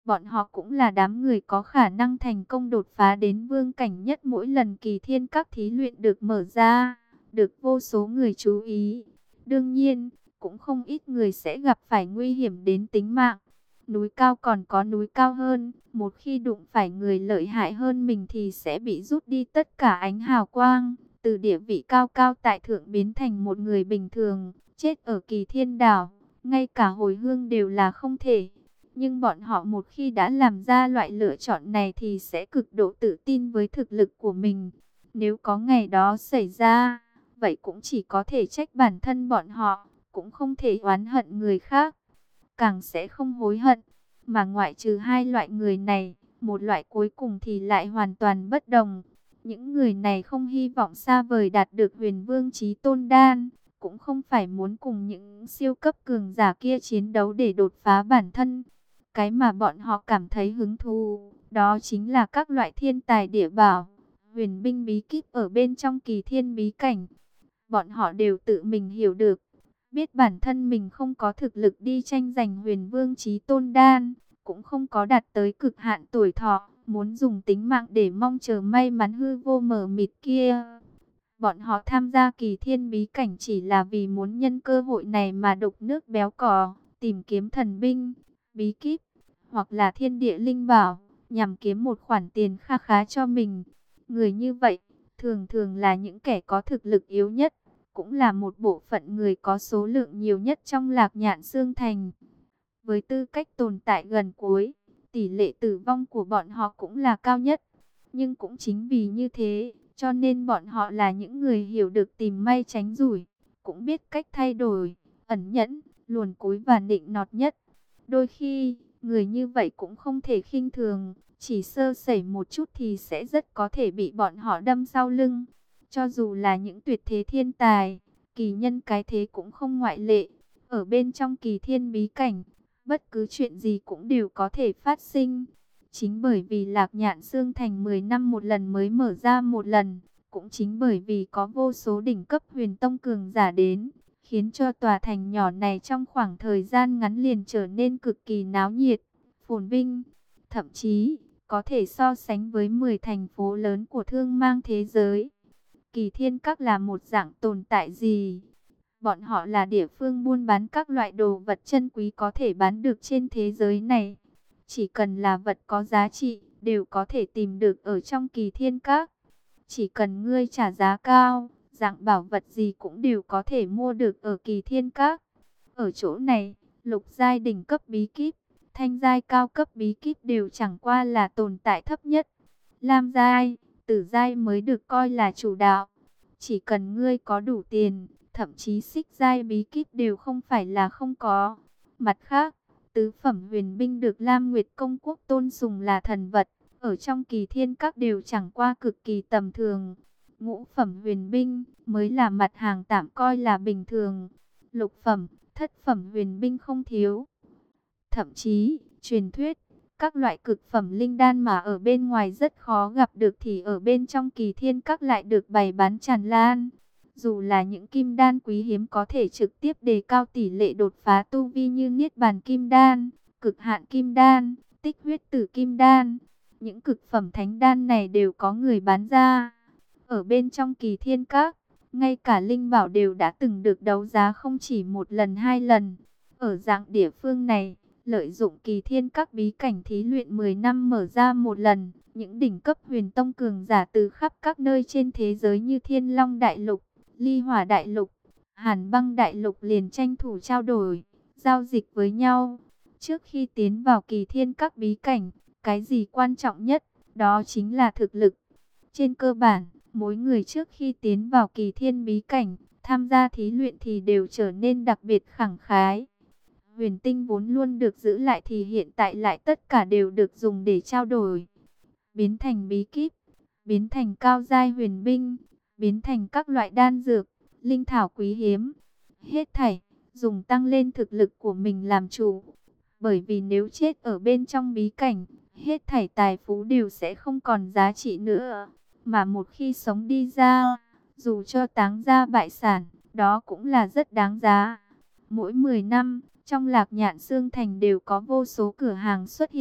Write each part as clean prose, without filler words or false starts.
Bọn họ cũng là đám người có khả năng thành công đột phá đến vương cảnh nhất mỗi lần kỳ thiên các thí luyện được mở ra, được vô số người chú ý. Đương nhiên, cũng không ít người sẽ gặp phải nguy hiểm đến tính mạng. Núi cao còn có núi cao hơn, một khi đụng phải người lợi hại hơn mình thì sẽ bị rút đi tất cả ánh hào quang, từ địa vị cao cao tại thượng biến thành một người bình thường, chết ở Kỳ Thiên Đảo, ngay cả hồi hương đều là không thể. Nhưng bọn họ một khi đã làm ra loại lựa chọn này thì sẽ cực độ tự tin với thực lực của mình. Nếu có ngày đó xảy ra, vậy cũng chỉ có thể trách bản thân bọn họ, cũng không thể oán hận người khác, càng sẽ không hối hận. Mà ngoại trừ hai loại người này, một loại cuối cùng thì lại hoàn toàn bất đồng. Những người này không hy vọng xa vời đạt được Huyền Vương Chí Tôn Đan, cũng không phải muốn cùng những siêu cấp cường giả kia chiến đấu để đột phá bản thân. Cái mà bọn họ cảm thấy hứng thú, đó chính là các loại thiên tài địa bảo, huyền binh bí kíp ở bên trong Kỳ Thiên bí cảnh. Bọn họ đều tự mình hiểu được, biết bản thân mình không có thực lực đi tranh giành Huyền Vương Chí Tôn Đan, cũng không có đạt tới cực hạn tuổi thọ, muốn dùng tính mạng để mong chờ may mắn hư vô mờ mịt kia. Bọn họ tham gia Kỳ Thiên bí cảnh chỉ là vì muốn nhân cơ hội này mà đục nước béo cò, tìm kiếm thần binh, bí kíp, hoặc là thiên địa linh bảo, nhằm kiếm một khoản tiền kha khá cho mình. Người như vậy, thường thường là những kẻ có thực lực yếu nhất, cũng là một bộ phận người có số lượng nhiều nhất trong Lạc Nhạn Xương Thành. Với tư cách tồn tại gần cuối, tỷ lệ tử vong của bọn họ cũng là cao nhất. Nhưng cũng chính vì như thế, cho nên bọn họ là những người hiểu được tìm may tránh rủi, cũng biết cách thay đổi, ẩn nhẫn, luồn cúi và nịnh nọt nhất. Đôi khi, người như vậy cũng không thể khinh thường, chỉ sơ sẩy một chút thì sẽ rất có thể bị bọn họ đâm sau lưng. Cho dù là những tuyệt thế thiên tài, kỳ nhân cái thế cũng không ngoại lệ. Ở bên trong Kỳ Thiên bí cảnh, bất cứ chuyện gì cũng đều có thể phát sinh. Chính bởi vì Lạc Nhạn Xương Thành 10 năm một lần mới mở ra một lần, cũng chính bởi vì có vô số đỉnh cấp huyền tông cường giả đến, khiến cho tòa thành nhỏ này trong khoảng thời gian ngắn liền trở nên cực kỳ náo nhiệt, phồn vinh, thậm chí có thể so sánh với 10 thành phố lớn của thương mang thế giới. Kỳ Thiên Các là một dạng tồn tại gì? Bọn họ là địa phương buôn bán các loại đồ vật chân quý có thể bán được trên thế giới này. Chỉ cần là vật có giá trị, đều có thể tìm được ở trong Kỳ Thiên Các. Chỉ cần ngươi trả giá cao, dạng bảo vật gì cũng đều có thể mua được ở Kỳ Thiên Các. Ở chỗ này, lục giai đỉnh cấp bí kíp, thanh giai cao cấp bí kíp đều chẳng qua là tồn tại thấp nhất. Lam giai, tử giai mới được coi là chủ đạo. Chỉ cần ngươi có đủ tiền, thậm chí xích giai bí kíp đều không phải là không có. Mặt khác, tứ phẩm huyền binh được Lam Nguyệt Công Quốc tôn sùng là thần vật, ở trong Kỳ Thiên Các đều chẳng qua cực kỳ tầm thường. Ngũ phẩm huyền binh mới là mặt hàng tạm coi là bình thường. Lục phẩm, thất phẩm huyền binh không thiếu. Thậm chí, truyền thuyết, các loại cực phẩm linh đan mà ở bên ngoài rất khó gặp được thì ở bên trong Kỳ Thiên Các lại được bày bán tràn lan. Dù là những kim đan quý hiếm có thể trực tiếp đề cao tỷ lệ đột phá tu vi như Niết Bàn Kim Đan, Cực Hạn Kim Đan, Tích Huyết Tử Kim Đan, những cực phẩm thánh đan này đều có người bán ra. Ở bên trong Kỳ Thiên Các, ngay cả linh bảo đều đã từng được đấu giá không chỉ một lần hai lần. Ở dạng địa phương này, lợi dụng Kỳ Thiên Các bí cảnh thí luyện 10 năm mở ra một lần, những đỉnh cấp huyền tông cường giả từ khắp các nơi trên thế giới như Thiên Long Đại Lục, Ly Hỏa Đại Lục, Hàn Băng Đại Lục liền tranh thủ trao đổi, giao dịch với nhau. Trước khi tiến vào Kỳ Thiên Các bí cảnh, cái gì quan trọng nhất, đó chính là thực lực. Trên cơ bản, mỗi người trước khi tiến vào Kỳ Thiên bí cảnh, tham gia thí luyện thì đều trở nên đặc biệt khẳng khái. Huyền tinh vốn luôn được giữ lại thì hiện tại lại tất cả đều được dùng để trao đổi. Biến thành bí kíp, biến thành cao giai huyền binh, biến thành các loại đan dược, linh thảo quý hiếm. Hết thảy, dùng tăng lên thực lực của mình làm chủ. Bởi vì nếu chết ở bên trong bí cảnh, hết thảy tài phú đều sẽ không còn giá trị nữa. Mà một khi sống đi ra, dù cho táng gia bại sản, đó cũng là rất đáng giá. Mỗi 10 năm, trong Lạc Nhạn Xương Thành đều có vô số cửa hàng xuất hiện,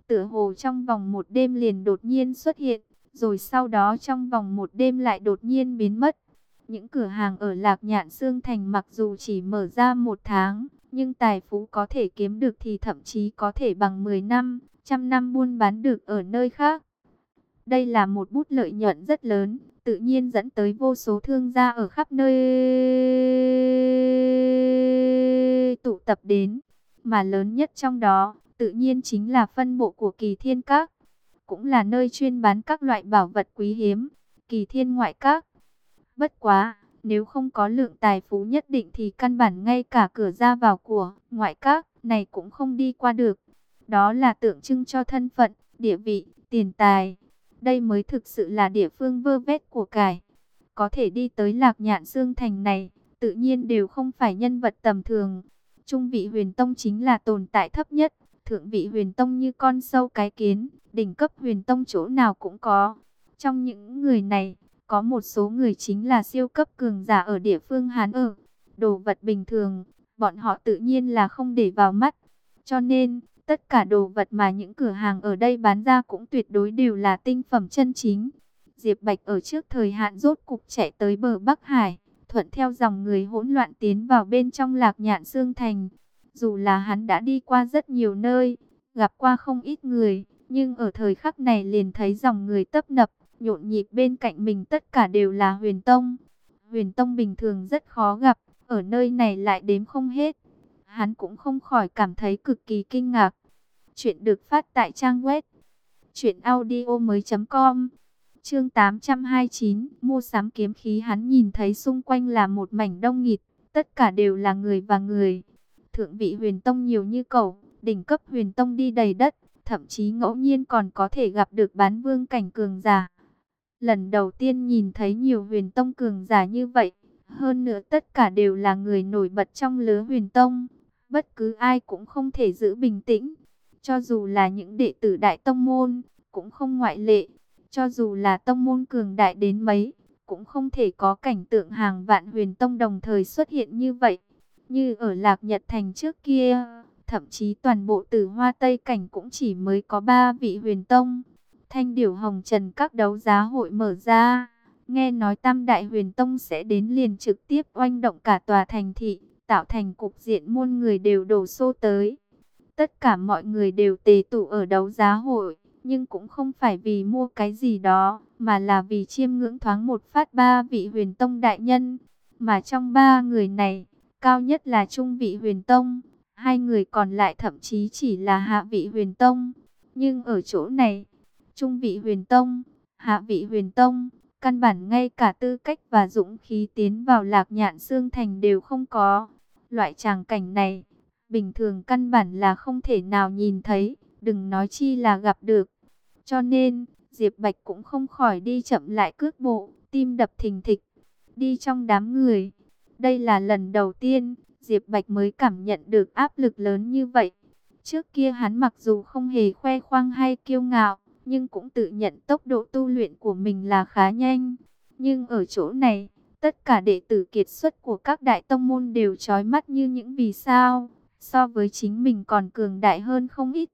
tựa hồ trong vòng một đêm liền đột nhiên xuất hiện, rồi sau đó trong vòng một đêm lại đột nhiên biến mất. Những cửa hàng ở Lạc Nhạn Xương Thành mặc dù chỉ mở ra 1 tháng, nhưng tài phú có thể kiếm được thì thậm chí có thể bằng 10 năm, trăm năm buôn bán được ở nơi khác. Đây là một bút lợi nhuận rất lớn, tự nhiên dẫn tới vô số thương gia ở khắp nơi tụ tập đến. Mà lớn nhất trong đó, tự nhiên chính là phân bộ của Kỳ Thiên Các, cũng là nơi chuyên bán các loại bảo vật quý hiếm, Kỳ Thiên Ngoại Các. Bất quá, nếu không có lượng tài phú nhất định thì căn bản ngay cả cửa ra vào của ngoại các này cũng không đi qua được. Đó là tượng trưng cho thân phận, địa vị, tiền tài. Đây mới thực sự là địa phương vơ vét của cải. Có thể đi tới Lạc Nhạn Xương Thành này, tự nhiên đều không phải nhân vật tầm thường. Trung vị huyền tông chính là tồn tại thấp nhất. Thượng vị huyền tông như con sâu cái kiến, đỉnh cấp huyền tông chỗ nào cũng có. Trong những người này, có một số người chính là siêu cấp cường giả ở địa phương Hán ở. Đồ vật bình thường, bọn họ tự nhiên là không để vào mắt. Cho nên, tất cả đồ vật mà những cửa hàng ở đây bán ra cũng tuyệt đối đều là tinh phẩm chân chính. Diệp Bạch ở trước thời hạn rốt cục chạy tới bờ Bắc Hải, thuận theo dòng người hỗn loạn tiến vào bên trong Lạc Nhạn Xương Thành. Dù là hắn đã đi qua rất nhiều nơi, gặp qua không ít người, nhưng ở thời khắc này liền thấy dòng người tấp nập, nhộn nhịp bên cạnh mình tất cả đều là huyền tông. Huyền tông bình thường rất khó gặp, ở nơi này lại đếm không hết. Hắn cũng không khỏi cảm thấy cực kỳ kinh ngạc. Chuyện được phát tại trang web truyệnaudiomoi.com. Chương 829, mua sắm kiếm khí. Hắn nhìn thấy xung quanh là một mảnh đông nghịt, tất cả đều là người và người. Thượng vị huyền tông nhiều như cẩu, đỉnh cấp huyền tông đi đầy đất, thậm chí ngẫu nhiên còn có thể gặp được bán vương cảnh cường giả. Lần đầu tiên nhìn thấy nhiều huyền tông cường giả như vậy, hơn nữa tất cả đều là người nổi bật trong lứa huyền tông. Bất cứ ai cũng không thể giữ bình tĩnh, cho dù là những đệ tử đại tông môn, cũng không ngoại lệ. Cho dù là tông môn cường đại đến mấy, cũng không thể có cảnh tượng hàng vạn huyền tông đồng thời xuất hiện như vậy. Như ở Lạc Nhật Thành trước kia, thậm chí toàn bộ Tử Hoa Tây Cảnh cũng chỉ mới có 3 vị huyền tông. Thanh Điểu Hồng Trần các đấu giá hội mở ra, nghe nói Tam Đại Huyền Tông sẽ đến liền trực tiếp oanh động cả tòa thành thị, tạo thành cục diện muôn người đều đổ xô tới. Tất cả mọi người đều tề tụ ở đấu giá hội, nhưng cũng không phải vì mua cái gì đó, mà là vì chiêm ngưỡng thoáng một phát 3 vị huyền tông đại nhân. Mà trong 3 người này, cao nhất là Trung vị huyền tông, 2 người còn lại thậm chí chỉ là hạ vị huyền tông. Nhưng ở chỗ này, Trung vị huyền tông, hạ vị huyền tông, căn bản ngay cả tư cách và dũng khí tiến vào Lạc Nhạn Xương Thành đều không có. Loại tràng cảnh này, bình thường căn bản là không thể nào nhìn thấy, đừng nói chi là gặp được. Cho nên, Diệp Bạch cũng không khỏi đi chậm lại cước bộ, tim đập thình thịch, đi trong đám người. Đây là lần đầu tiên, Diệp Bạch mới cảm nhận được áp lực lớn như vậy. Trước kia hắn mặc dù không hề khoe khoang hay kiêu ngạo, nhưng cũng tự nhận tốc độ tu luyện của mình là khá nhanh. Nhưng ở chỗ này, tất cả đệ tử kiệt xuất của các đại tông môn đều chói mắt như những vì sao, so với chính mình còn cường đại hơn không ít.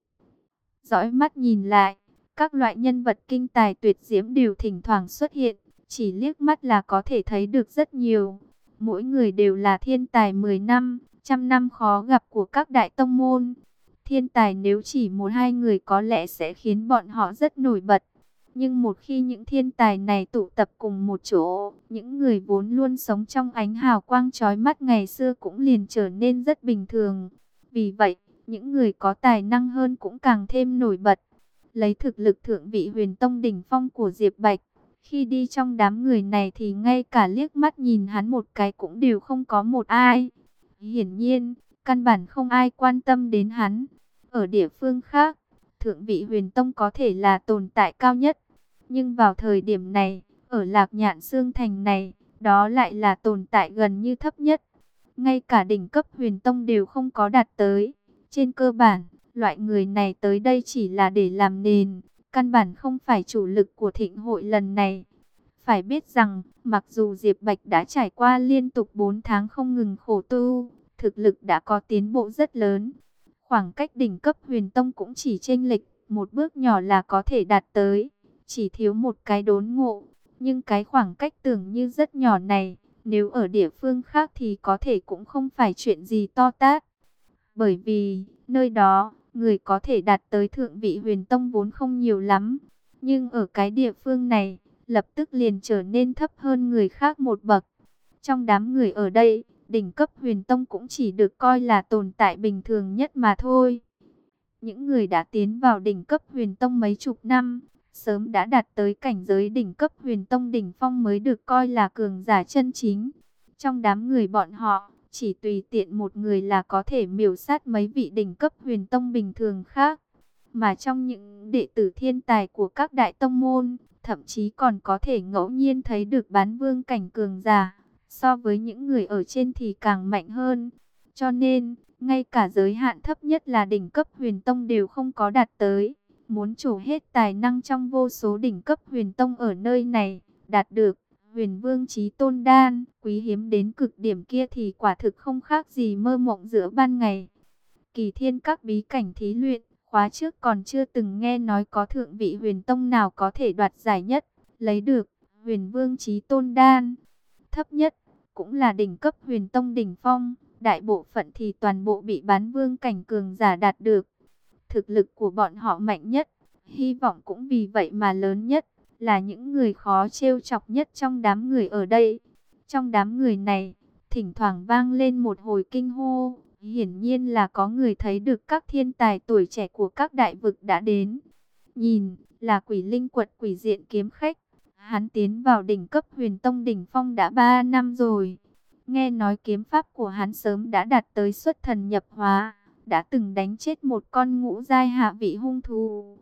Dõi mắt nhìn lại, các loại nhân vật kinh tài tuyệt diễm đều thỉnh thoảng xuất hiện, chỉ liếc mắt là có thể thấy được rất nhiều. Mỗi người đều là thiên tài 10 năm, trăm năm khó gặp của các đại tông môn. Thiên tài nếu chỉ một hai người có lẽ sẽ khiến bọn họ rất nổi bật. Nhưng một khi những thiên tài này tụ tập cùng một chỗ, những người vốn luôn sống trong ánh hào quang chói mắt ngày xưa cũng liền trở nên rất bình thường. Vì vậy, những người có tài năng hơn cũng càng thêm nổi bật. Lấy thực lực thượng vị huyền tông đỉnh phong của Diệp Bạch, khi đi trong đám người này thì ngay cả liếc mắt nhìn hắn một cái cũng đều không có một ai. Hiển nhiên, căn bản không ai quan tâm đến hắn. Ở địa phương khác, thượng vị huyền tông có thể là tồn tại cao nhất. Nhưng vào thời điểm này, ở Lạc Nhạn Xương Thành này, đó lại là tồn tại gần như thấp nhất. Ngay cả đỉnh cấp huyền tông đều không có đạt tới. Trên cơ bản, loại người này tới đây chỉ là để làm nền, căn bản không phải chủ lực của thịnh hội lần này. Phải biết rằng, mặc dù Diệp Bạch đã trải qua liên tục 4 tháng không ngừng khổ tu, thực lực đã có tiến bộ rất lớn. Khoảng cách đỉnh cấp huyền tông cũng chỉ chênh lệch một bước nhỏ là có thể đạt tới, chỉ thiếu một cái đốn ngộ. Nhưng cái khoảng cách tưởng như rất nhỏ này, nếu ở địa phương khác thì có thể cũng không phải chuyện gì to tát. Bởi vì, nơi đó, người có thể đạt tới thượng vị huyền tông vốn không nhiều lắm. Nhưng ở cái địa phương này, lập tức liền trở nên thấp hơn người khác một bậc. Trong đám người ở đây, đỉnh cấp huyền tông cũng chỉ được coi là tồn tại bình thường nhất mà thôi. Những người đã tiến vào đỉnh cấp huyền tông mấy chục năm, sớm đã đạt tới cảnh giới đỉnh cấp huyền tông đỉnh phong mới được coi là cường giả chân chính. Trong đám người bọn họ, chỉ tùy tiện một người là có thể miểu sát mấy vị đỉnh cấp huyền tông bình thường khác. Mà trong những đệ tử thiên tài của các đại tông môn, thậm chí còn có thể ngẫu nhiên thấy được bán vương cảnh cường giả. So với những người ở trên thì càng mạnh hơn. Cho nên, ngay cả giới hạn thấp nhất là đỉnh cấp huyền tông đều không có đạt tới. Muốn trổ hết tài năng trong vô số đỉnh cấp huyền tông ở nơi này, đạt được huyền vương chí tôn đan, quý hiếm đến cực điểm kia thì quả thực không khác gì mơ mộng giữa ban ngày. Kỳ Thiên các bí cảnh thí luyện, khóa trước còn chưa từng nghe nói có thượng vị huyền tông nào có thể đoạt giải nhất, lấy được huyền vương chí tôn đan. Thấp nhất, cũng là đỉnh cấp huyền tông đỉnh phong, đại bộ phận thì toàn bộ bị bán vương cảnh cường giả đạt được. Thực lực của bọn họ mạnh nhất, hy vọng cũng vì vậy mà lớn nhất, là những người khó trêu chọc nhất trong đám người ở đây. Trong đám người này, thỉnh thoảng vang lên một hồi kinh hô, hiển nhiên là có người thấy được các thiên tài tuổi trẻ của các đại vực đã đến. Nhìn, là Quỷ Linh Quật Quỷ Diện kiếm khách. Hắn tiến vào đỉnh cấp huyền tông đỉnh phong đã 3 năm rồi. Nghe nói kiếm pháp của hắn sớm đã đạt tới xuất thần nhập hóa, đã từng đánh chết một con ngũ giai hạ vị hung thú.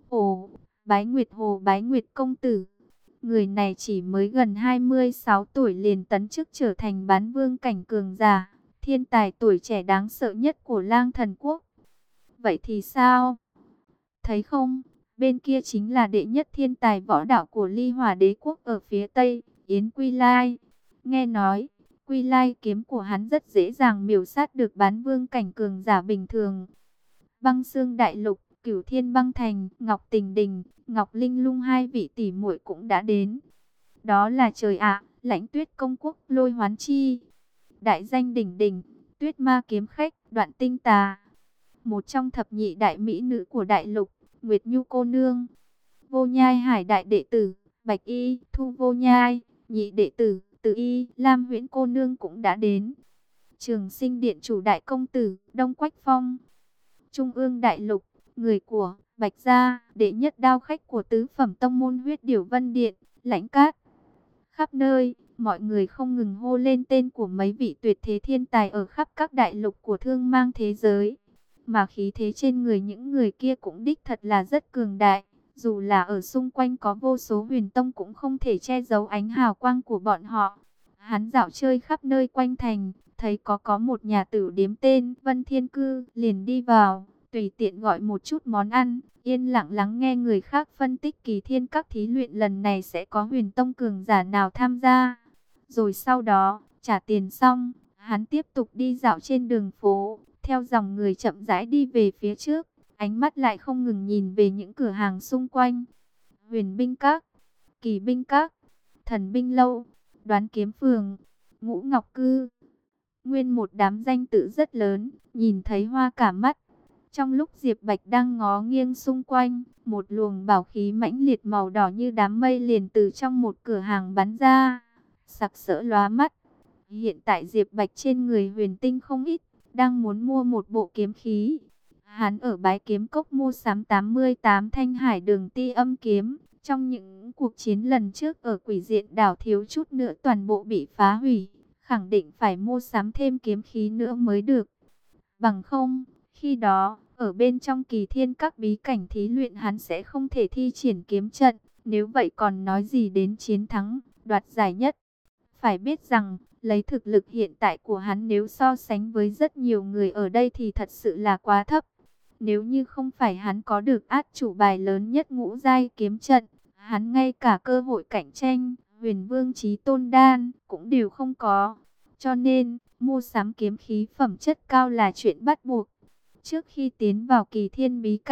Ồ, Bái Nguyệt Hồ Bái Nguyệt công tử. Người này chỉ mới gần 26 tuổi liền tấn chức trở thành bán vương cảnh cường giả, thiên tài tuổi trẻ đáng sợ nhất của Lang Thần Quốc. Vậy thì sao? Thấy không? Bên kia chính là đệ nhất thiên tài võ đạo của Ly Hỏa Đế quốc ở phía Tây, Yến Quy Lai. Nghe nói, Quy Lai kiếm của hắn rất dễ dàng miểu sát được bán vương cảnh cường giả bình thường. Băng Xương Đại Lục, Cửu Thiên Băng Thành, Ngọc Tình Đình, Ngọc Linh Lung hai vị tỷ muội cũng đã đến. Đó là trời ạ, Lãnh Tuyết công quốc Lôi Hoán Chi, đại danh đỉnh đỉnh, Tuyết Ma kiếm khách, Đoạn Tinh Tà, một trong thập nhị đại mỹ nữ của đại lục, Nguyệt Nhu cô nương, Vô Nhai Hải đại đệ tử, Bạch Y Thu Vô Nhai, nhị đệ tử, Từ Y Lam Huyễn cô nương cũng đã đến. Trường Sinh điện chủ đại công tử, Đông Quách Phong, Trung ương đại lục, người của Bạch gia, đệ nhất đao khách của tứ phẩm tông môn Huyết Điểu Vân Điện, Lãnh Cát. Khắp nơi, mọi người không ngừng hô lên tên của mấy vị tuyệt thế thiên tài ở khắp các đại lục của thương mang thế giới. Mà khí thế trên người những người kia cũng đích thật là rất cường đại. Dù là ở xung quanh có vô số huyền tông cũng không thể che giấu ánh hào quang của bọn họ. Hắn dạo chơi khắp nơi quanh thành, thấy có một nhà tử điếm tên Vân Thiên Cư, liền đi vào, tùy tiện gọi một chút món ăn, yên lặng lắng nghe người khác phân tích Kỳ Thiên các thí luyện lần này sẽ có huyền tông cường giả nào tham gia. Rồi sau đó, trả tiền xong, hắn tiếp tục đi dạo trên đường phố, theo dòng người chậm rãi đi về phía trước, ánh mắt lại không ngừng nhìn về những cửa hàng xung quanh. Huyền binh các, Kỳ binh các, Thần binh lâu, Đoán kiếm phường, Ngũ Ngọc cư. Nguyên một đám danh tự rất lớn, nhìn thấy hoa cả mắt. Trong lúc Diệp Bạch đang ngó nghiêng xung quanh, một luồng bảo khí mãnh liệt màu đỏ như đám mây liền từ trong một cửa hàng bắn ra, sặc sỡ lóa mắt. Hiện tại Diệp Bạch trên người huyền tinh không ít, đang muốn mua một bộ kiếm khí. Hắn ở Bái Kiếm Cốc mua sắm 88 thanh hải đường ti âm kiếm. Trong những cuộc chiến lần trước ở Quỷ Diện đảo thiếu chút nữa toàn bộ bị phá hủy, khẳng định phải mua sắm thêm kiếm khí nữa mới được. Bằng không, khi đó, ở bên trong Kỳ Thiên các bí cảnh thí luyện hắn sẽ không thể thi triển kiếm trận, nếu vậy còn nói gì đến chiến thắng, đoạt giải nhất. Phải biết rằng, lấy thực lực hiện tại của hắn nếu so sánh với rất nhiều người ở đây thì thật sự là quá thấp. Nếu như không phải hắn có được át chủ bài lớn nhất ngũ giai kiếm trận, hắn ngay cả cơ hội cạnh tranh, huyền vương chí tôn đan, cũng đều không có. Cho nên, mua sắm kiếm khí phẩm chất cao là chuyện bắt buộc. Trước khi tiến vào Kỳ Thiên bí cảnh,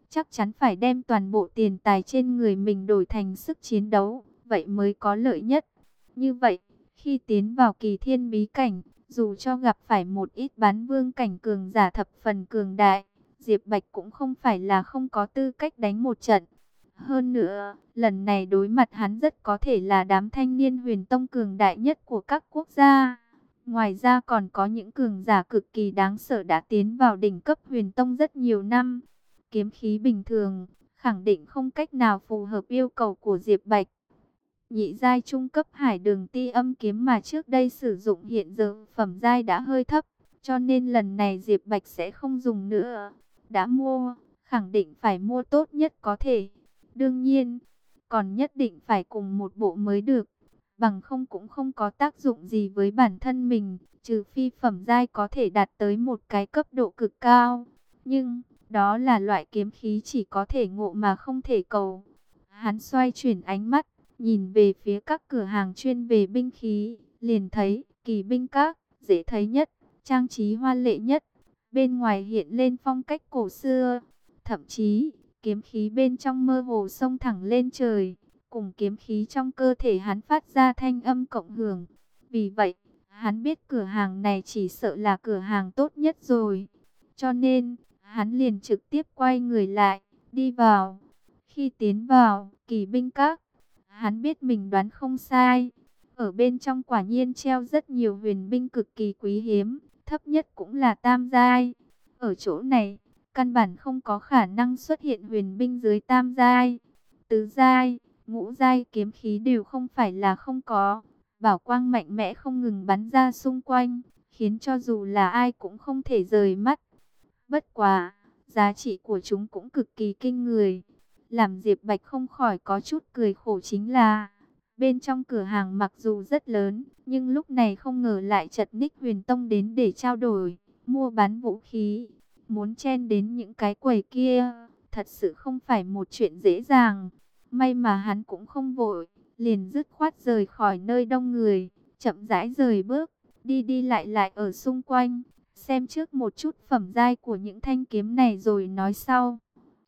chắc chắn phải đem toàn bộ tiền tài trên người mình đổi thành sức chiến đấu, vậy mới có lợi nhất. Như vậy, khi tiến vào Kỳ Thiên bí cảnh, dù cho gặp phải một ít bán vương cảnh cường giả thập phần cường đại, Diệp Bạch cũng không phải là không có tư cách đánh một trận. Hơn nữa, lần này đối mặt hắn rất có thể là đám thanh niên huyền tông cường đại nhất của các quốc gia. Ngoài ra còn có những cường giả cực kỳ đáng sợ đã tiến vào đỉnh cấp huyền tông rất nhiều năm. Kiếm khí bình thường, khẳng định không cách nào phù hợp yêu cầu của Diệp Bạch. Nhị giai trung cấp hải đường ti âm kiếm mà trước đây sử dụng hiện giờ phẩm giai đã hơi thấp, cho nên lần này Diệp Bạch sẽ không dùng nữa. Đã mua, khẳng định phải mua tốt nhất có thể. Đương nhiên, còn nhất định phải cùng một bộ mới được, bằng không cũng không có tác dụng gì với bản thân mình, trừ phi phẩm giai có thể đạt tới một cái cấp độ cực cao. Nhưng, đó là loại kiếm khí chỉ có thể ngộ mà không thể cầu. Hắn xoay chuyển ánh mắt, nhìn về phía các cửa hàng chuyên về binh khí, liền thấy Kỳ Binh Các, dễ thấy nhất, trang trí hoa lệ nhất. Bên ngoài hiện lên phong cách cổ xưa, thậm chí kiếm khí bên trong mơ hồ xông thẳng lên trời, cùng kiếm khí trong cơ thể hắn phát ra thanh âm cộng hưởng. Vì vậy, hắn biết cửa hàng này chỉ sợ là cửa hàng tốt nhất rồi. Cho nên, hắn liền trực tiếp quay người lại, đi vào. Khi tiến vào Kỳ Binh Các, hắn biết mình đoán không sai. Ở bên trong quả nhiên treo rất nhiều huyền binh cực kỳ quý hiếm, thấp nhất cũng là tam giai. Ở chỗ này, căn bản không có khả năng xuất hiện huyền binh dưới tam giai. Tứ giai, ngũ giai kiếm khí đều không phải là không có. Bảo quang mạnh mẽ không ngừng bắn ra xung quanh, khiến cho dù là ai cũng không thể rời mắt. Bất quá, giá trị của chúng cũng cực kỳ kinh người. Làm Diệp Bạch không khỏi có chút cười khổ chính là, bên trong cửa hàng mặc dù rất lớn, nhưng lúc này không ngờ lại chật ních huyền tông đến để trao đổi, mua bán vũ khí. Muốn chen đến những cái quầy kia, thật sự không phải một chuyện dễ dàng. May mà hắn cũng không vội, liền dứt khoát rời khỏi nơi đông người, chậm rãi rời bước, đi đi lại lại ở xung quanh, xem trước một chút phẩm giai của những thanh kiếm này rồi nói sau.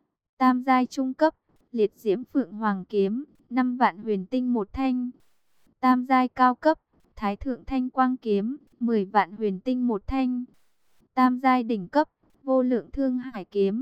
Tam giai trung cấp, liệt diễm phượng hoàng kiếm, 5 vạn huyền tinh một thanh. Tam giai cao cấp, thái thượng thanh quang kiếm, 10 vạn huyền tinh một thanh. Tam giai đỉnh cấp, vô lượng thương hải kiếm,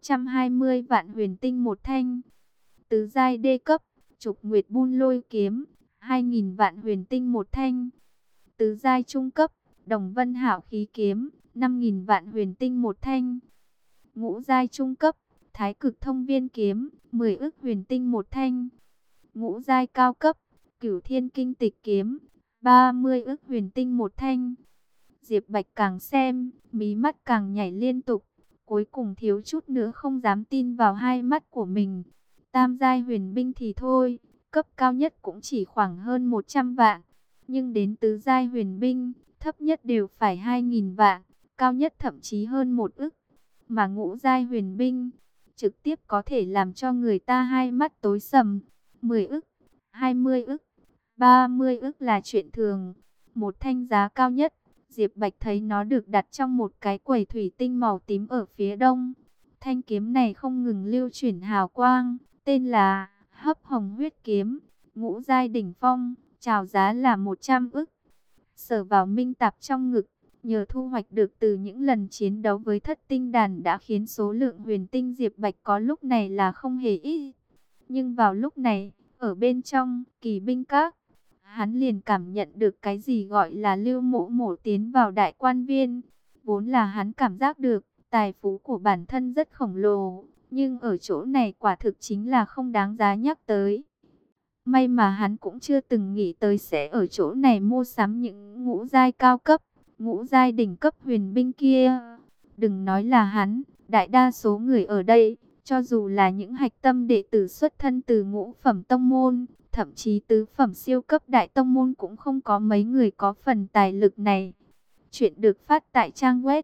120 vạn huyền tinh một thanh. Tứ giai đê cấp, trục nguyệt bun lôi kiếm, 2000 vạn huyền tinh một thanh. Tứ giai trung cấp, đồng vân hảo khí kiếm, 5000 vạn huyền tinh một thanh. Ngũ giai trung cấp, thái cực thông viên kiếm, 10 ức huyền tinh một thanh. Ngũ giai cao cấp, cửu thiên kinh tịch kiếm, 30 ức huyền tinh một thanh. Diệp Bạch càng xem, mí mắt càng nhảy liên tục, cuối cùng thiếu chút nữa không dám tin vào hai mắt của mình. Tam giai huyền binh thì thôi, cấp cao nhất cũng chỉ khoảng hơn 100 vạn, nhưng đến tứ giai huyền binh, thấp nhất đều phải 2000 vạn, cao nhất thậm chí hơn 1 ức. Mà ngũ giai huyền binh, trực tiếp có thể làm cho người ta hai mắt tối sầm. 10 ức, 20 ức, 30 ức là chuyện thường. Một thanh giá cao nhất, Diệp Bạch thấy nó được đặt trong một cái quầy thủy tinh màu tím ở phía đông. Thanh kiếm này không ngừng lưu chuyển hào quang, tên là Hấp Hồng Huyết Kiếm, ngũ giai đỉnh phong, chào giá là 100 ức. Sở Vào Minh tạp trong ngực, nhờ thu hoạch được từ những lần chiến đấu với thất tinh đàn đã khiến số lượng huyền tinh Diệp Bạch có lúc này là không hề ít. Nhưng vào lúc này, ở bên trong Kỳ Binh Các, hắn liền cảm nhận được cái gì gọi là Lưu Mộ Mộ tiến vào đại quan viên. Vốn là hắn cảm giác được tài phú của bản thân rất khổng lồ, nhưng ở chỗ này quả thực chính là không đáng giá nhắc tới. May mà hắn cũng chưa từng nghĩ tới sẽ ở chỗ này mua sắm những ngũ giai cao cấp, ngũ giai đỉnh cấp huyền binh kia. Đừng nói là hắn, đại đa số người ở đây, cho dù là những hạch tâm đệ tử xuất thân từ ngũ phẩm tông môn, thậm chí tứ phẩm siêu cấp đại tông môn cũng không có mấy người có phần tài lực này. Chuyện được phát tại trang web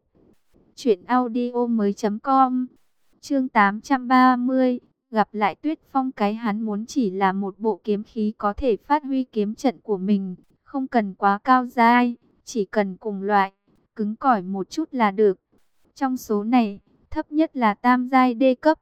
truyệnaudiomoi.com. Chương 830, gặp lại Tuyết Phong. Cái hắn muốn chỉ là một bộ kiếm khí có thể phát huy kiếm trận của mình, không cần quá cao giai, chỉ cần cùng loại, cứng cỏi một chút là được. Trong số này, thấp nhất là tam giai đê cấp,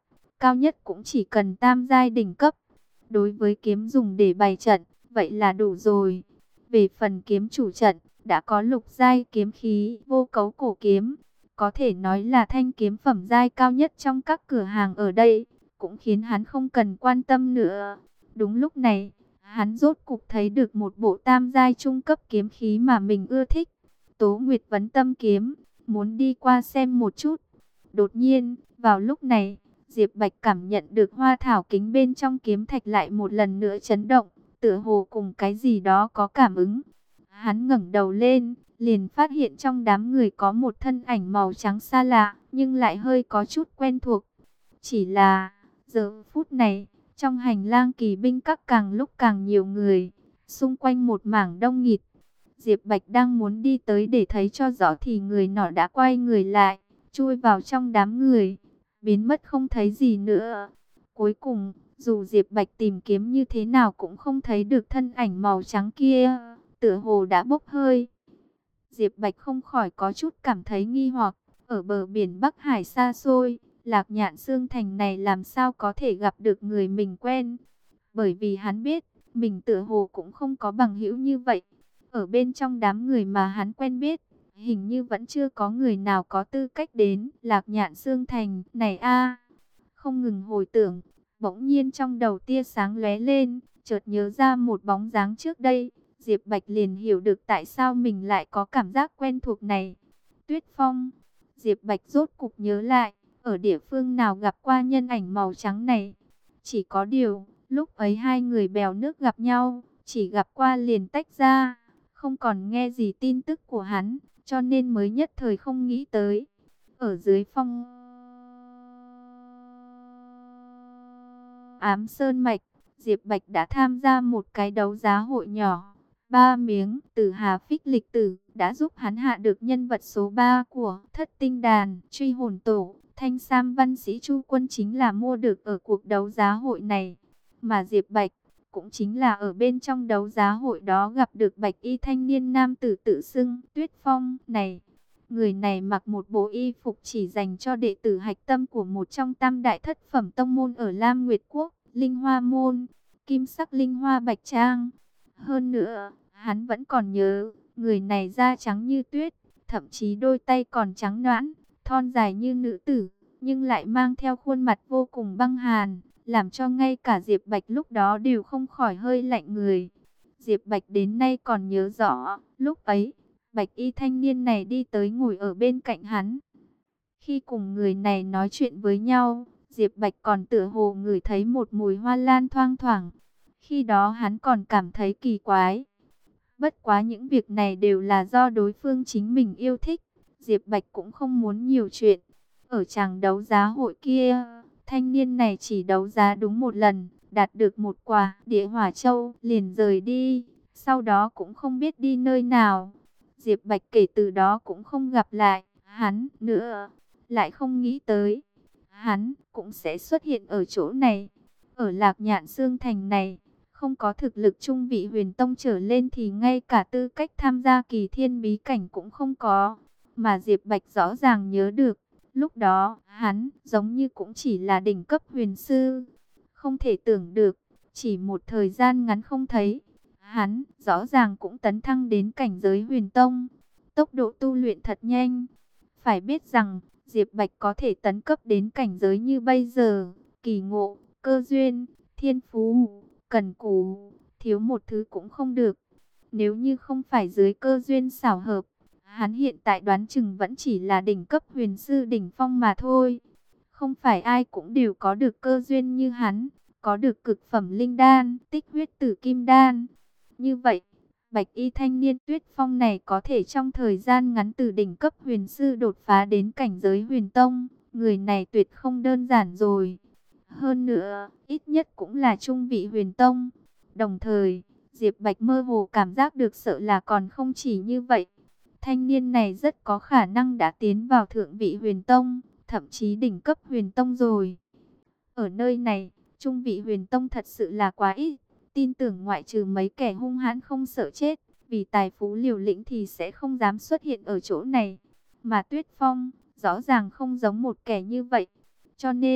cao nhất cũng chỉ cần tam giai đỉnh cấp. Đối với kiếm dùng để bày trận, vậy là đủ rồi. Về phần kiếm chủ trận, đã có lục giai kiếm khí vô cấu cổ kiếm, có thể nói là thanh kiếm phẩm giai cao nhất trong các cửa hàng ở đây, cũng khiến hắn không cần quan tâm nữa. Đúng lúc này, hắn rốt cục thấy được một bộ tam giai trung cấp kiếm khí mà mình ưa thích. Tố Nguyệt Vấn Tâm kiếm, muốn đi qua xem một chút. Đột nhiên, vào lúc này, Diệp Bạch cảm nhận được hoa thảo kính bên trong kiếm thạch lại một lần nữa chấn động, tựa hồ cùng cái gì đó có cảm ứng. Hắn ngẩng đầu lên, liền phát hiện trong đám người có một thân ảnh màu trắng xa lạ, nhưng lại hơi có chút quen thuộc. Chỉ là, giờ phút này, trong hành lang kỳ binh các càng lúc càng nhiều người, xung quanh một mảng đông nghịt. Diệp Bạch đang muốn đi tới để thấy cho rõ thì người nọ đã quay người lại, chui vào trong đám người, biến mất không thấy gì nữa. Cuối cùng, dù Diệp Bạch tìm kiếm như thế nào cũng không thấy được thân ảnh màu trắng kia, tựa hồ đã bốc hơi. Diệp Bạch không khỏi có chút cảm thấy nghi hoặc, ở bờ biển Bắc Hải xa xôi, Lạc Nhạn Xương Thành này làm sao có thể gặp được người mình quen. Bởi vì hắn biết, mình tựa hồ cũng không có bằng hữu như vậy. Ở bên trong đám người mà hắn quen biết, hình như vẫn chưa có người nào có tư cách đến Lạc Nhạn Xương Thành này a. Không ngừng hồi tưởng, bỗng nhiên trong đầu tia sáng lóe lên, chợt nhớ ra một bóng dáng trước đây. Diệp Bạch liền hiểu được tại sao mình lại có cảm giác quen thuộc này. Tuyết Phong. Diệp Bạch rốt cục nhớ lại, ở địa phương nào gặp qua nhân ảnh màu trắng này. Chỉ có điều, lúc ấy hai người bèo nước gặp nhau, chỉ gặp qua liền tách ra, không còn nghe gì tin tức của hắn, cho nên mới nhất thời không nghĩ tới. Ở dưới phong Ám Sơn Mạch, Diệp Bạch đã tham gia một cái đấu giá hội nhỏ. 3 miếng Tử Hà Phích Lịch Tử đã giúp hắn hạ được nhân vật số 3 của Thất Tinh Đàn, Truy Hồn Tổ. Thanh Sam Văn Sĩ Chu Quân chính là mua được ở cuộc đấu giá hội này. Mà Diệp Bạch cũng chính là ở bên trong đấu giá hội đó gặp được bạch y thanh niên nam tử tự xưng Tuyết Phong này. Người này mặc một bộ y phục chỉ dành cho đệ tử hạch tâm của một trong tam đại thất phẩm tông môn ở Lam Nguyệt Quốc, Linh Hoa Môn, kim sắc linh hoa bạch trang. Hơn nữa, hắn vẫn còn nhớ, người này da trắng như tuyết, thậm chí đôi tay còn trắng nõn, thon dài như nữ tử, nhưng lại mang theo khuôn mặt vô cùng băng hàn, làm cho ngay cả Diệp Bạch lúc đó đều không khỏi hơi lạnh người. Diệp Bạch đến nay còn nhớ rõ, lúc ấy, bạch y thanh niên này đi tới ngồi ở bên cạnh hắn. Khi cùng người này nói chuyện với nhau, Diệp Bạch còn tựa hồ ngửi thấy một mùi hoa lan thoang thoảng. Khi đó hắn còn cảm thấy kỳ quái. Bất quá những việc này đều là do đối phương chính mình yêu thích. Diệp Bạch cũng không muốn nhiều chuyện. Ở tràng đấu giá hội kia, thanh niên này chỉ đấu giá đúng một lần, đạt được một quả địa hỏa châu, liền rời đi. Sau đó cũng không biết đi nơi nào. Diệp Bạch kể từ đó cũng không gặp lại hắn nữa. Lại không nghĩ tới, hắn cũng sẽ xuất hiện ở chỗ này. Ở Lạc Nhạn Xương Thành này, không có thực lực trung vị huyền tông trở lên thì ngay cả tư cách tham gia kỳ thiên bí cảnh cũng không có. Mà Diệp Bạch rõ ràng nhớ được, lúc đó hắn giống như cũng chỉ là đỉnh cấp huyền sư. Không thể tưởng được, chỉ một thời gian ngắn không thấy, hắn rõ ràng cũng tấn thăng đến cảnh giới huyền tông. Tốc độ tu luyện thật nhanh. Phải biết rằng, Diệp Bạch có thể tấn cấp đến cảnh giới như bây giờ, kỳ ngộ, cơ duyên, thiên phú, cần cù, thiếu một thứ cũng không được. Nếu như không phải dưới cơ duyên xảo hợp, hắn hiện tại đoán chừng vẫn chỉ là đỉnh cấp huyền sư đỉnh phong mà thôi. Không phải ai cũng đều có được cơ duyên như hắn, có được cực phẩm linh đan, tích huyết tử kim đan. Như vậy, bạch y thanh niên Tuyết Phong này có thể trong thời gian ngắn từ đỉnh cấp huyền sư đột phá đến cảnh giới huyền tông. Người này tuyệt không đơn giản rồi. Hơn nữa, ít nhất cũng là trung vị huyền tông. Đồng thời, Diệp Bạch mơ hồ cảm giác được sợ là còn không chỉ như vậy. Thanh niên này rất có khả năng đã tiến vào thượng vị huyền tông, thậm chí đỉnh cấp huyền tông rồi. Ở nơi này, trung vị huyền tông thật sự là quá ít. Tin tưởng ngoại trừ mấy kẻ hung hãn không sợ chết, vì tài phú liều lĩnh thì sẽ không dám xuất hiện ở chỗ này. Mà Tuyết Phong, rõ ràng không giống một kẻ như vậy. Cho nên,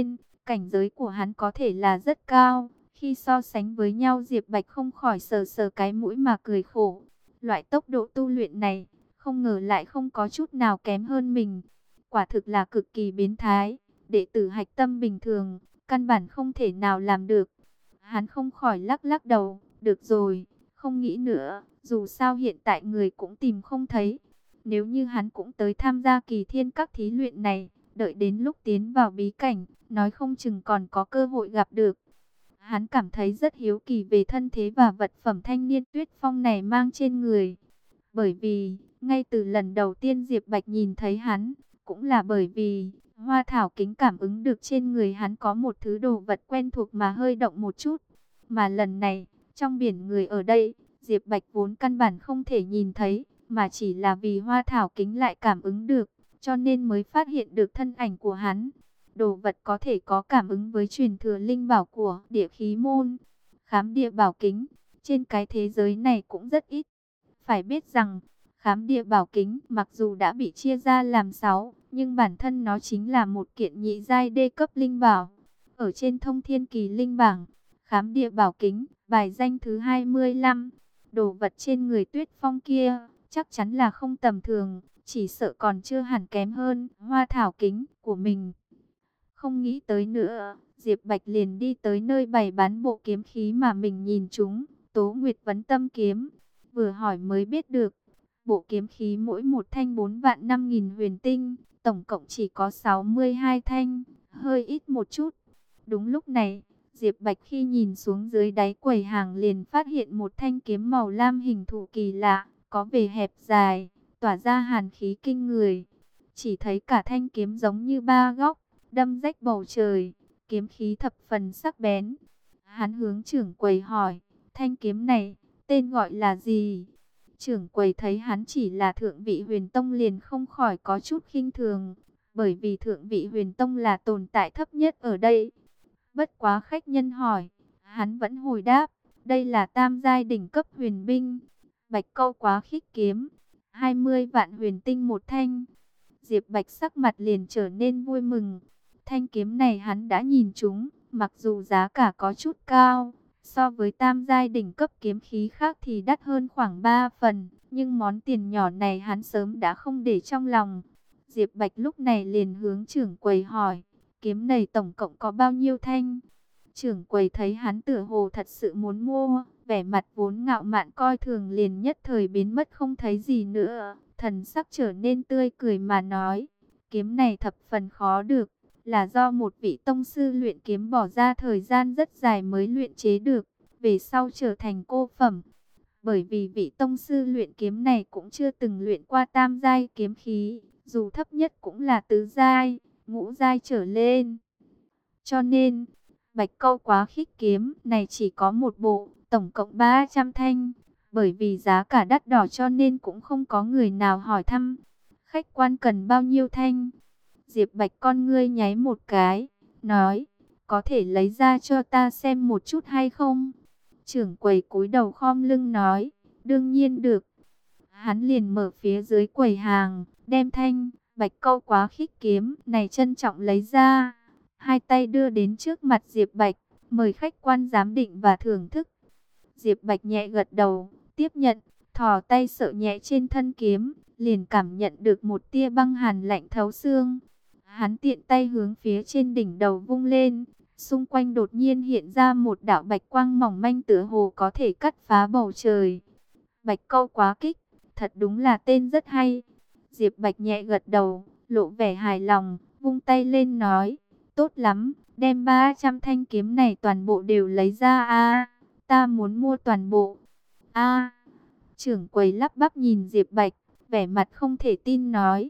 cảnh giới của hắn có thể là rất cao. Khi so sánh với nhau, Diệp Bạch không khỏi sờ sờ cái mũi mà cười khổ. Loại tốc độ tu luyện này, không ngờ lại không có chút nào kém hơn mình. Quả thực là cực kỳ biến thái. Đệ tử hạch tâm bình thường, căn bản không thể nào làm được. Hắn không khỏi lắc lắc đầu. Được rồi, không nghĩ nữa. Dù sao hiện tại người cũng tìm không thấy. Nếu như hắn cũng tới tham gia kỳ thiên các thí luyện này, đợi đến lúc tiến vào bí cảnh, nói không chừng còn có cơ hội gặp được. Hắn cảm thấy rất hiếu kỳ về thân thế và vật phẩm thanh niên Tuyết Phong này mang trên người. Bởi vì, ngay từ lần đầu tiên Diệp Bạch nhìn thấy hắn, cũng là bởi vì Hoa Thảo Kính cảm ứng được trên người hắn có một thứ đồ vật quen thuộc mà hơi động một chút. Mà lần này, trong biển người ở đây, Diệp Bạch vốn căn bản không thể nhìn thấy, mà chỉ là vì Hoa Thảo Kính lại cảm ứng được, cho nên mới phát hiện được thân ảnh của hắn. Đồ vật có thể có cảm ứng với truyền thừa linh bảo của Địa Khí môn. Khám địa bảo kính, trên cái thế giới này cũng rất ít. Phải biết rằng, khám địa bảo kính mặc dù đã bị chia ra làm 6, nhưng bản thân nó chính là một kiện nhị giai đê cấp linh bảo. Ở trên Thông Thiên Kỳ linh bảng, khám địa bảo kính, bài danh thứ 25. Đồ vật trên người Tuyết Phong kia, chắc chắn là không tầm thường, chỉ sợ còn chưa hẳn kém hơn Hoa Thảo Kính của mình. Không nghĩ tới nữa, Diệp Bạch liền đi tới nơi bày bán bộ kiếm khí mà mình nhìn chúng, Tố Nguyệt Vấn Tâm Kiếm. Vừa hỏi mới biết được, bộ kiếm khí mỗi một thanh 4.005.000 huyền tinh, tổng cộng chỉ có 62 thanh, hơi ít một chút. Đúng lúc này, Diệp Bạch khi nhìn xuống dưới đáy quầy hàng liền phát hiện một thanh kiếm màu lam hình thù kỳ lạ, có bề hẹp dài, tỏa ra hàn khí kinh người. Chỉ thấy cả thanh kiếm giống như ba góc, đâm rách bầu trời, kiếm khí thập phần sắc bén. Hắn hướng trưởng quầy hỏi, thanh kiếm này, tên gọi là gì? Trưởng quầy thấy hắn chỉ là thượng vị huyền tông liền không khỏi có chút khinh thường, bởi vì thượng vị huyền tông là tồn tại thấp nhất ở đây. Bất quá khách nhân hỏi, hắn vẫn hồi đáp, đây là tam giai đỉnh cấp huyền binh, Bạch Câu Quá Khích Kiếm, 20 vạn huyền tinh một thanh. Diệp Bạch sắc mặt liền trở nên vui mừng. Thanh kiếm này hắn đã nhìn trúng, mặc dù giá cả có chút cao, so với tam giai đỉnh cấp kiếm khí khác thì đắt hơn khoảng 3 phần, nhưng món tiền nhỏ này hắn sớm đã không để trong lòng. Diệp Bạch lúc này liền hướng trưởng quầy hỏi, kiếm này tổng cộng có bao nhiêu thanh? Trưởng quầy thấy hắn tựa hồ thật sự muốn mua, vẻ mặt vốn ngạo mạn coi thường liền nhất thời biến mất không thấy gì nữa, thần sắc trở nên tươi cười mà nói, kiếm này thập phần khó được, là do một vị tông sư luyện kiếm bỏ ra thời gian rất dài mới luyện chế được, về sau trở thành cô phẩm. Bởi vì vị tông sư luyện kiếm này cũng chưa từng luyện qua tam giai kiếm khí, dù thấp nhất cũng là tứ giai, ngũ giai trở lên. Cho nên, Bạch Câu Quá Khích Kiếm này chỉ có một bộ, tổng cộng 300 thanh. Bởi vì giá cả đắt đỏ cho nên cũng không có người nào hỏi thăm. Khách quan cần bao nhiêu thanh? Diệp Bạch con ngươi nháy một cái, nói, có thể lấy ra cho ta xem một chút hay không? Trưởng quầy cúi đầu khom lưng nói, đương nhiên được. Hắn liền mở phía dưới quầy hàng, đem thanh Bạch Câu Quá Khích Kiếm này trân trọng lấy ra, hai tay đưa đến trước mặt Diệp Bạch, mời khách quan giám định và thưởng thức. Diệp Bạch nhẹ gật đầu, tiếp nhận, thò tay sờ nhẹ trên thân kiếm, liền cảm nhận được một tia băng hàn lạnh thấu xương. Hắn tiện tay hướng phía trên đỉnh đầu vung lên, xung quanh đột nhiên hiện ra một đạo bạch quang mỏng manh tựa hồ có thể cắt phá bầu trời. Bạch Câu Quá Kích, thật đúng là tên rất hay. Diệp Bạch nhẹ gật đầu, lộ vẻ hài lòng, vung tay lên nói, tốt lắm, đem 300 thanh kiếm này toàn bộ đều lấy ra a, ta muốn mua toàn bộ. A. Trưởng quầy lắp bắp nhìn Diệp Bạch, vẻ mặt không thể tin nói,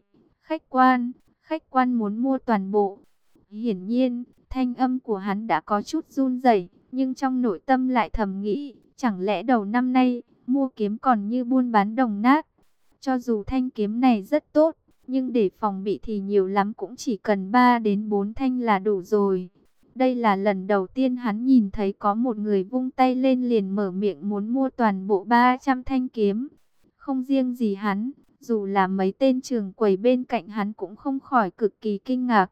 khách quan muốn mua toàn bộ. Hiển nhiên, thanh âm của hắn đã có chút run rẩy, nhưng trong nội tâm lại thầm nghĩ, chẳng lẽ đầu năm nay, mua kiếm còn như buôn bán đồng nát. Cho dù thanh kiếm này rất tốt, nhưng để phòng bị thì nhiều lắm cũng chỉ cần 3 đến 4 thanh là đủ rồi. Đây là lần đầu tiên hắn nhìn thấy có một người vung tay lên liền mở miệng muốn mua toàn bộ 300 thanh kiếm. Không riêng gì hắn, dù là mấy tên trưởng quầy bên cạnh hắn cũng không khỏi cực kỳ kinh ngạc.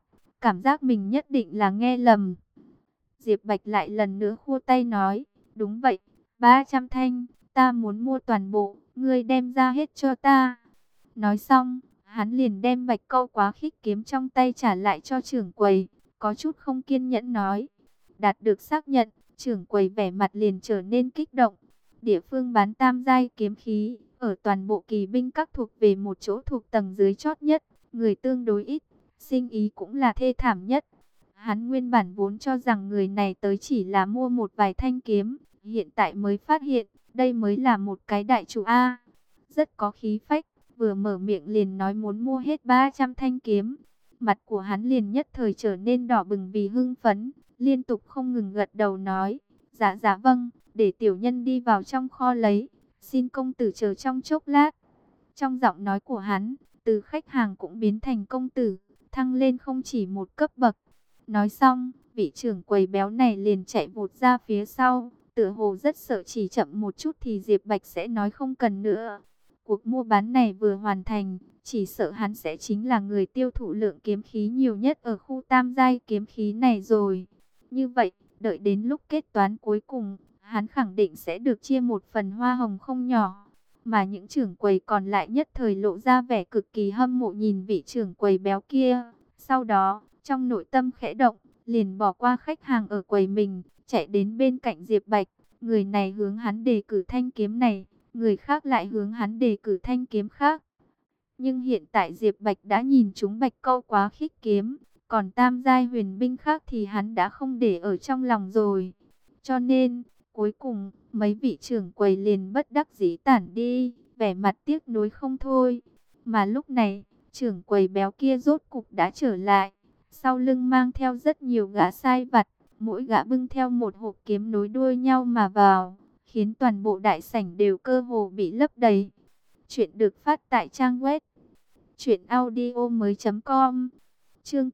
cảm giác mình nhất định là nghe lầm. Diệp Bạch lại lần nữa khua tay nói, đúng vậy, 300 thanh, ta muốn mua toàn bộ, ngươi đem ra hết cho ta. Nói xong, hắn liền đem Bạch Câu Quá Khích kiếm trong tay trả lại cho trưởng quầy, có chút không kiên nhẫn nói. Đạt được xác nhận, trưởng quầy vẻ mặt liền trở nên kích động. Địa phương bán tam giai kiếm khí, ở toàn bộ kỳ binh các thuộc về một chỗ thuộc tầng dưới chót nhất, người tương đối ít, sinh ý cũng là thê thảm nhất. Hắn nguyên bản vốn cho rằng người này tới chỉ là mua một vài thanh kiếm, hiện tại mới phát hiện, đây mới là một cái đại chủ A. Rất có khí phách, vừa mở miệng liền nói muốn mua hết 300 thanh kiếm. Mặt của hắn liền nhất thời trở nên đỏ bừng vì hưng phấn, liên tục không ngừng gật đầu nói, dạ dạ vâng, để tiểu nhân đi vào trong kho lấy, xin công tử chờ trong chốc lát. Trong giọng nói của hắn, từ khách hàng cũng biến thành công tử, thăng lên không chỉ một cấp bậc. Nói xong, vị trưởng quầy béo này liền chạy vụt ra phía sau, tựa hồ rất sợ chỉ chậm một chút thì Diệp Bạch sẽ nói không cần nữa. Cuộc mua bán này vừa hoàn thành, chỉ sợ hắn sẽ chính là người tiêu thụ lượng kiếm khí nhiều nhất ở khu tam giai kiếm khí này rồi. Như vậy, đợi đến lúc kết toán cuối cùng, hắn khẳng định sẽ được chia một phần hoa hồng không nhỏ. Mà những trưởng quầy còn lại nhất thời lộ ra vẻ cực kỳ hâm mộ nhìn vị trưởng quầy béo kia. Sau đó, trong nội tâm khẽ động, liền bỏ qua khách hàng ở quầy mình, chạy đến bên cạnh Diệp Bạch. Người này hướng hắn đề cử thanh kiếm này, người khác lại hướng hắn đề cử thanh kiếm khác. Nhưng hiện tại Diệp Bạch đã nhìn chúng Bạch Câu Quá Khích kiếm, còn tam giai huyền binh khác thì hắn đã không để ở trong lòng rồi. Cho nên, cuối cùng, mấy vị trưởng quầy liền bất đắc dĩ tản đi, vẻ mặt tiếc nuối không thôi. Mà lúc này, trưởng quầy béo kia rốt cục đã trở lại, sau lưng mang theo rất nhiều gã sai vặt, mỗi gã bưng theo một hộp kiếm nối đuôi nhau mà vào, khiến toàn bộ đại sảnh đều cơ hồ bị lấp đầy. Chuyện được phát tại trang web truyệnaudiomoi.com. Chương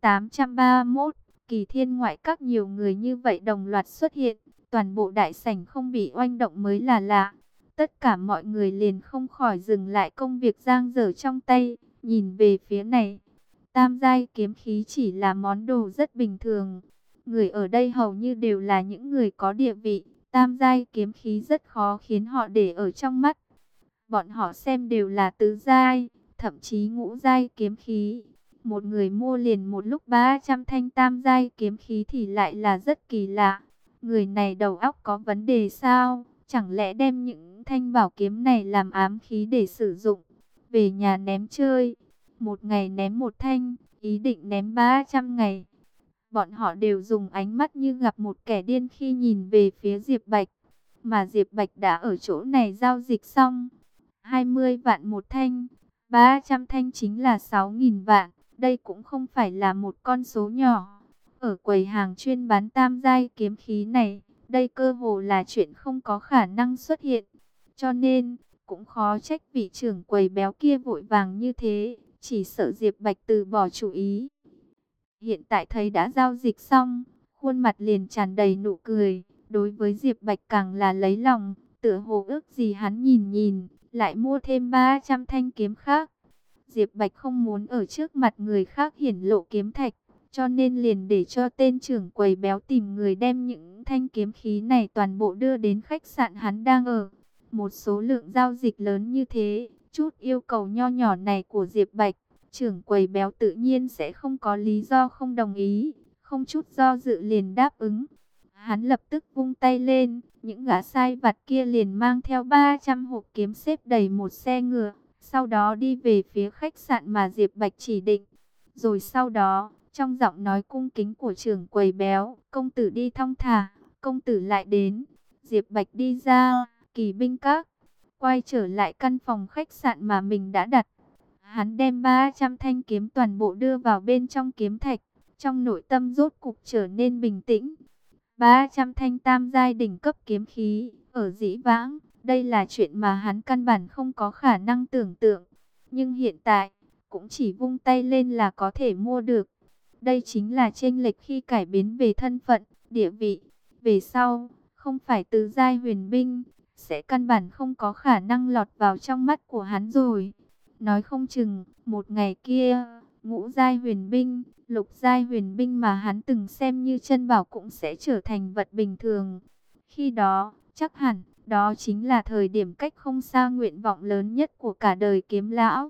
831, Kỳ Thiên ngoại các, nhiều người như vậy đồng loạt xuất hiện, toàn bộ đại sảnh không bị oanh động mới là lạ. Tất cả mọi người liền không khỏi dừng lại công việc dang dở trong tay, nhìn về phía này. Tam giai kiếm khí chỉ là món đồ rất bình thường. Người ở đây hầu như đều là những người có địa vị, tam giai kiếm khí rất khó khiến họ để ở trong mắt. Bọn họ xem đều là tứ giai, thậm chí ngũ giai kiếm khí. Một người mua liền một lúc 300 thanh tam giai kiếm khí thì lại là rất kỳ lạ. Người này đầu óc có vấn đề sao? Chẳng lẽ đem những thanh bảo kiếm này làm ám khí để sử dụng, về nhà ném chơi? Một ngày ném một thanh, ý định ném 300 ngày. Bọn họ đều dùng ánh mắt như gặp một kẻ điên khi nhìn về phía Diệp Bạch. Mà Diệp Bạch đã ở chỗ này giao dịch xong. 20 vạn một thanh, 300 thanh chính là 6.000 vạn. Đây cũng không phải là một con số nhỏ. Ở quầy hàng chuyên bán tam giai kiếm khí này, đây cơ hồ là chuyện không có khả năng xuất hiện. Cho nên, cũng khó trách vị trưởng quầy béo kia vội vàng như thế, chỉ sợ Diệp Bạch từ bỏ chủ ý. Hiện tại thấy đã giao dịch xong, khuôn mặt liền tràn đầy nụ cười, đối với Diệp Bạch càng là lấy lòng, tựa hồ ước gì hắn nhìn nhìn, lại mua thêm 300 thanh kiếm khác. Diệp Bạch không muốn ở trước mặt người khác hiển lộ kiếm thạch, cho nên liền để cho tên trưởng quầy béo tìm người đem những thanh kiếm khí này toàn bộ đưa đến khách sạn hắn đang ở. Một số lượng giao dịch lớn như thế, chút yêu cầu nho nhỏ này của Diệp Bạch, trưởng quầy béo tự nhiên sẽ không có lý do không đồng ý, không chút do dự liền đáp ứng. Hắn lập tức vung tay lên, những gã sai vặt kia liền mang theo 300 hộp kiếm xếp đầy một xe ngựa, sau đó đi về phía khách sạn mà Diệp Bạch chỉ định. Rồi sau đó, trong giọng nói cung kính của trưởng quầy béo, công tử đi thong thả, công tử lại đến. Diệp Bạch đi ra kỳ binh các, quay trở lại căn phòng khách sạn mà mình đã đặt. Hắn đem 300 thanh kiếm toàn bộ đưa vào bên trong kiếm thạch, trong nội tâm rốt cục trở nên bình tĩnh. 300 thanh tam giai đỉnh cấp kiếm khí, ở dĩ vãng, đây là chuyện mà hắn căn bản không có khả năng tưởng tượng. Nhưng hiện tại, cũng chỉ vung tay lên là có thể mua được. Đây chính là chênh lệch khi cải biến về thân phận, địa vị. Về sau, không phải tứ giai huyền binh, sẽ căn bản không có khả năng lọt vào trong mắt của hắn rồi. Nói không chừng, một ngày kia, ngũ giai huyền binh, lục giai huyền binh mà hắn từng xem như chân bảo cũng sẽ trở thành vật bình thường. Khi đó, chắc hẳn, đó chính là thời điểm cách không xa nguyện vọng lớn nhất của cả đời kiếm lão.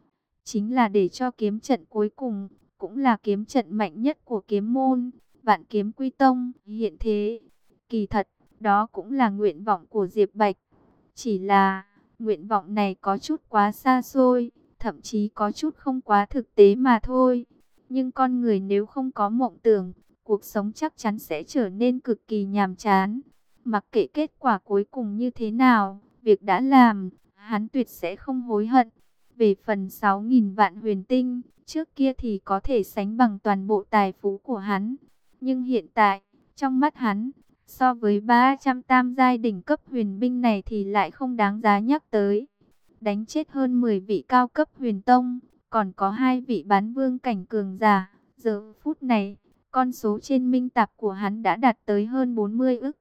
Chính là để cho kiếm trận cuối cùng, cũng là kiếm trận mạnh nhất của kiếm môn, Vạn Kiếm Quy Tông, hiện thế. Kỳ thật, đó cũng là nguyện vọng của Diệp Bạch. Chỉ là, nguyện vọng này có chút quá xa xôi, thậm chí có chút không quá thực tế mà thôi. Nhưng con người nếu không có mộng tưởng, cuộc sống chắc chắn sẽ trở nên cực kỳ nhàm chán. Mặc kệ kết quả cuối cùng như thế nào, việc đã làm, hắn tuyệt sẽ không hối hận. Về phần 6.000 vạn huyền tinh, trước kia thì có thể sánh bằng toàn bộ tài phú của hắn. Nhưng hiện tại, trong mắt hắn, so với 300 tam giai đỉnh cấp huyền binh này thì lại không đáng giá nhắc tới. Đánh chết hơn 10 vị cao cấp huyền tông, còn có 2 vị bán vương cảnh cường giả. Giờ phút này, con số trên minh tạp của hắn đã đạt tới hơn 40 ức.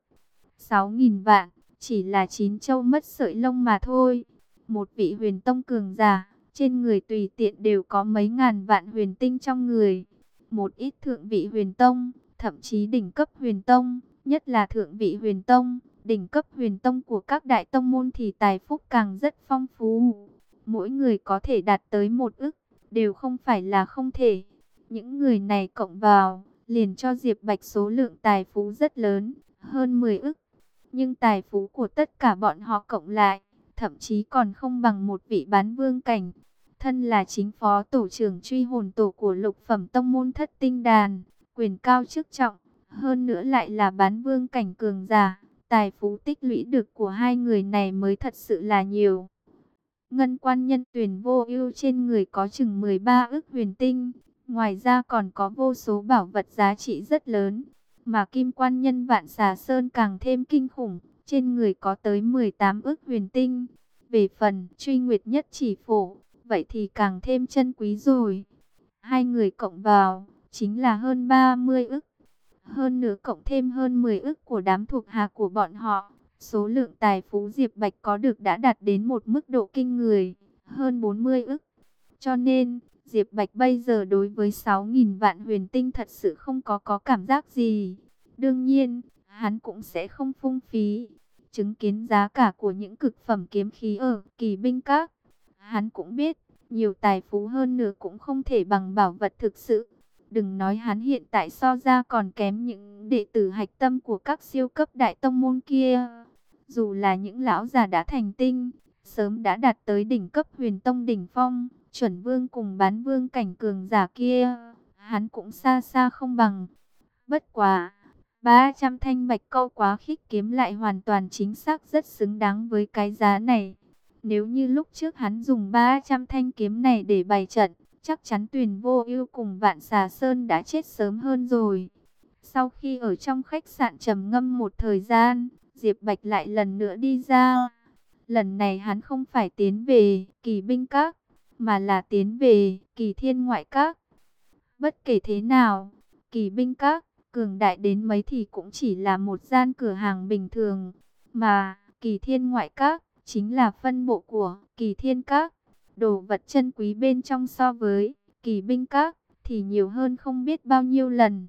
6.000 vạn, chỉ là 9 châu mất sợi lông mà thôi. Một vị huyền tông cường giả, trên người tùy tiện đều có mấy ngàn vạn huyền tinh trong người. Một ít thượng vị huyền tông, thậm chí đỉnh cấp huyền tông, nhất là thượng vị huyền tông, đỉnh cấp huyền tông của các đại tông môn thì tài phúc càng rất phong phú. Mỗi người có thể đạt tới 1 ức, đều không phải là không thể. Những người này cộng vào, liền cho Diệp Bạch số lượng tài phú rất lớn, hơn 10 ức. Nhưng tài phú của tất cả bọn họ cộng lại, thậm chí còn không bằng một vị bán vương cảnh. Thân là chính phó tổ trưởng truy hồn tổ của lục phẩm tông môn Thất Tinh Đàn, quyền cao chức trọng, hơn nữa lại là bán vương cảnh cường giả, tài phú tích lũy được của hai người này mới thật sự là nhiều. Ngân quan nhân Tuyển Vô Ưu trên người có chừng 13 ức huyền tinh, ngoài ra còn có vô số bảo vật giá trị rất lớn, mà Kim quan nhân Vạn Xà Sơn càng thêm kinh khủng, trên người có tới 18 ức huyền tinh. Về phần Truy Nguyệt Nhất Chỉ Phổ, vậy thì càng thêm chân quý rồi. Hai người cộng vào chính là hơn 30 ức. Hơn nữa cộng thêm hơn 10 ức của đám thuộc hạ của bọn họ, số lượng tài phú Diệp Bạch có được đã đạt đến một mức độ kinh người, hơn 40 ức. Cho nên, Diệp Bạch bây giờ đối với 6.000 vạn huyền tinh thật sự không có cảm giác gì. Đương nhiên, hắn cũng sẽ không phung phí. Chứng kiến giá cả của những cực phẩm kiếm khí ở Kỳ Binh Các, hắn cũng biết, nhiều tài phú hơn nữa cũng không thể bằng bảo vật thực sự. Đừng nói hắn hiện tại so ra còn kém những đệ tử hạch tâm của các siêu cấp đại tông môn kia. Dù là những lão già đã thành tinh, sớm đã đạt tới đỉnh cấp huyền tông đỉnh phong, chuẩn vương cùng bán vương cảnh cường giả kia, hắn cũng xa xa không bằng. Bất quá, 300 thanh bạch câu quá khích kiếm lại hoàn toàn chính xác rất xứng đáng với cái giá này. Nếu như lúc trước hắn dùng 300 thanh kiếm này để bày trận, chắc chắn Tuyển Vô Ưu cùng Vạn Xà Sơn đã chết sớm hơn rồi. Sau khi ở trong khách sạn trầm ngâm một thời gian, Diệp Bạch lại lần nữa đi ra. Lần này hắn không phải tiến về Kỳ Binh Các, mà là tiến về Kỳ Thiên Ngoại Các. Bất kể thế nào, Kỳ Binh Các, cường đại đến mấy thì cũng chỉ là một gian cửa hàng bình thường, mà Kỳ Thiên Ngoại Các chính là phân bộ của Kỳ Thiên Các. Đồ vật chân quý bên trong so với Kỳ Binh Các thì nhiều hơn không biết bao nhiêu lần.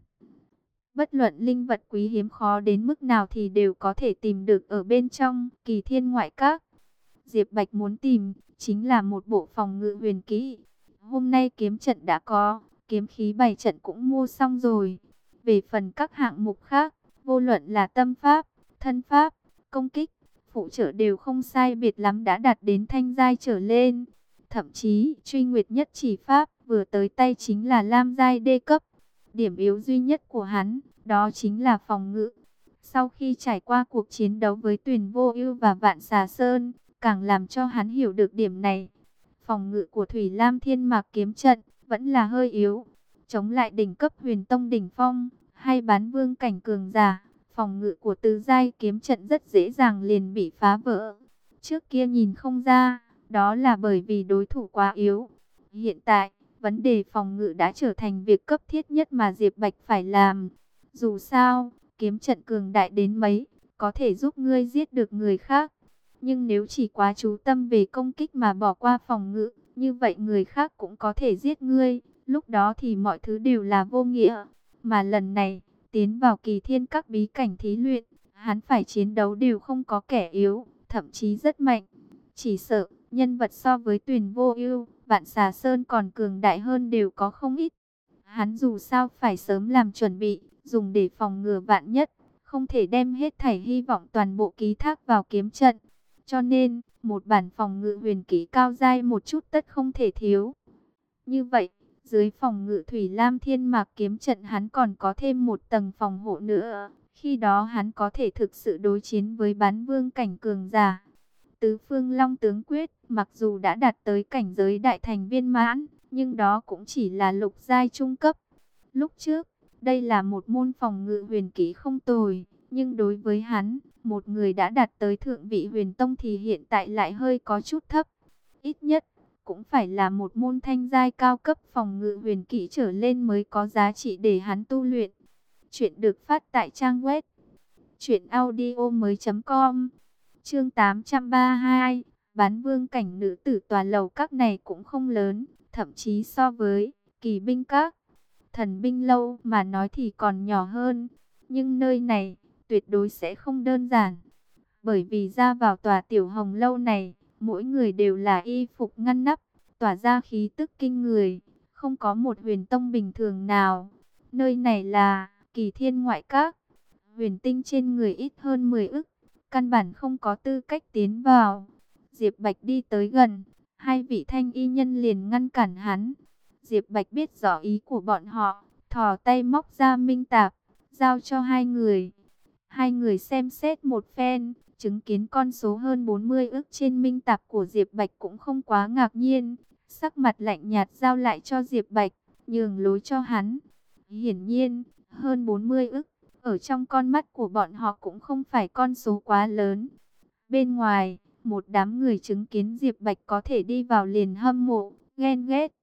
Bất luận linh vật quý hiếm khó đến mức nào thì đều có thể tìm được ở bên trong Kỳ Thiên Ngoại Các. Diệp Bạch muốn tìm chính là một bộ phòng ngự huyền kỹ. Hôm nay kiếm trận đã có, kiếm khí bày trận cũng mua xong rồi. Về phần các hạng mục khác, vô luận là tâm pháp, thân pháp, công kích, phụ trợ đều không sai biệt lắm đã đạt đến thanh giai trở lên. Thậm chí, Truy Nguyệt Nhất Chỉ pháp vừa tới tay chính là lam giai đê cấp. Điểm yếu duy nhất của hắn, đó chính là phòng ngự. Sau khi trải qua cuộc chiến đấu với Tuyển Vô Ưu và Vạn Xà Sơn, càng làm cho hắn hiểu được điểm này. Phòng ngự của Thủy Lam Thiên Mạc kiếm trận vẫn là hơi yếu. Chống lại đỉnh cấp huyền tông đỉnh phong hay bán vương cảnh cường giả, phòng ngự của tứ giai kiếm trận rất dễ dàng liền bị phá vỡ. Trước kia nhìn không ra, đó là bởi vì đối thủ quá yếu. Hiện tại, vấn đề phòng ngự đã trở thành việc cấp thiết nhất mà Diệp Bạch phải làm. Dù sao, kiếm trận cường đại đến mấy, có thể giúp ngươi giết được người khác. Nhưng nếu chỉ quá chú tâm về công kích mà bỏ qua phòng ngự, như vậy người khác cũng có thể giết ngươi. lúc đó thì mọi thứ đều là vô nghĩa. Mà lần này, tiến vào Kỳ Thiên Các bí cảnh thí luyện, hắn phải chiến đấu đều không có kẻ yếu, thậm chí rất mạnh. Chỉ sợ, nhân vật so với Tuyền Vô Ưu, Vạn Xà Sơn còn cường đại hơn đều có không ít. Hắn dù sao phải sớm làm chuẩn bị, dùng để phòng ngừa vạn nhất, không thể đem hết thảy hy vọng toàn bộ ký thác vào kiếm trận. Cho nên, một bản phòng ngự huyền kỹ cao giai một chút tất không thể thiếu. Như vậy, dưới phòng ngự Thủy Lam Thiên Mạc kiếm trận hắn còn có thêm một tầng phòng hộ nữa. Khi đó hắn có thể thực sự đối chiến với bán vương cảnh cường giả. Tứ Phương Long Tướng Quyết, mặc dù đã đạt tới cảnh giới đại thành viên mãn, nhưng đó cũng chỉ là lục giai trung cấp. Lúc trước, đây là một môn phòng ngự huyền kỹ không tồi, nhưng đối với hắn, một người đã đạt tới thượng vị huyền tông thì hiện tại lại hơi có chút thấp. Ít nhất, cũng phải là một môn thanh giai cao cấp phòng ngự huyền kỹ trở lên mới có giá trị để hắn tu luyện. Chuyện được phát tại trang web truyệnaudiomoi.com. Chương 832, bán vương cảnh nữ tử tòa lầu các này cũng không lớn, thậm chí so với Kỳ binh các, Thần binh lâu mà nói thì còn nhỏ hơn, nhưng nơi này tuyệt đối sẽ không đơn giản, bởi vì ra vào tòa tiểu hồng lâu này, mỗi người đều là y phục ngăn nắp, tỏa ra khí tức kinh người, không có một huyền tông bình thường nào. Nơi này là Kỳ Thiên ngoại các, huyền tinh trên người ít hơn 10 ức, căn bản không có tư cách tiến vào. Diệp Bạch đi tới gần, hai vị thanh y nhân liền ngăn cản hắn. Diệp Bạch biết rõ ý của bọn họ, thò tay móc ra minh tạp, giao cho hai người. Hai người xem xét một phen, chứng kiến con số hơn 40 ức trên minh tạp của Diệp Bạch cũng không quá ngạc nhiên. Sắc mặt lạnh nhạt giao lại cho Diệp Bạch, nhường lối cho hắn. Hiển nhiên, hơn 40 ức, ở trong con mắt của bọn họ cũng không phải con số quá lớn. Bên ngoài, một đám người chứng kiến Diệp Bạch có thể đi vào liền hâm mộ, ghen ghét.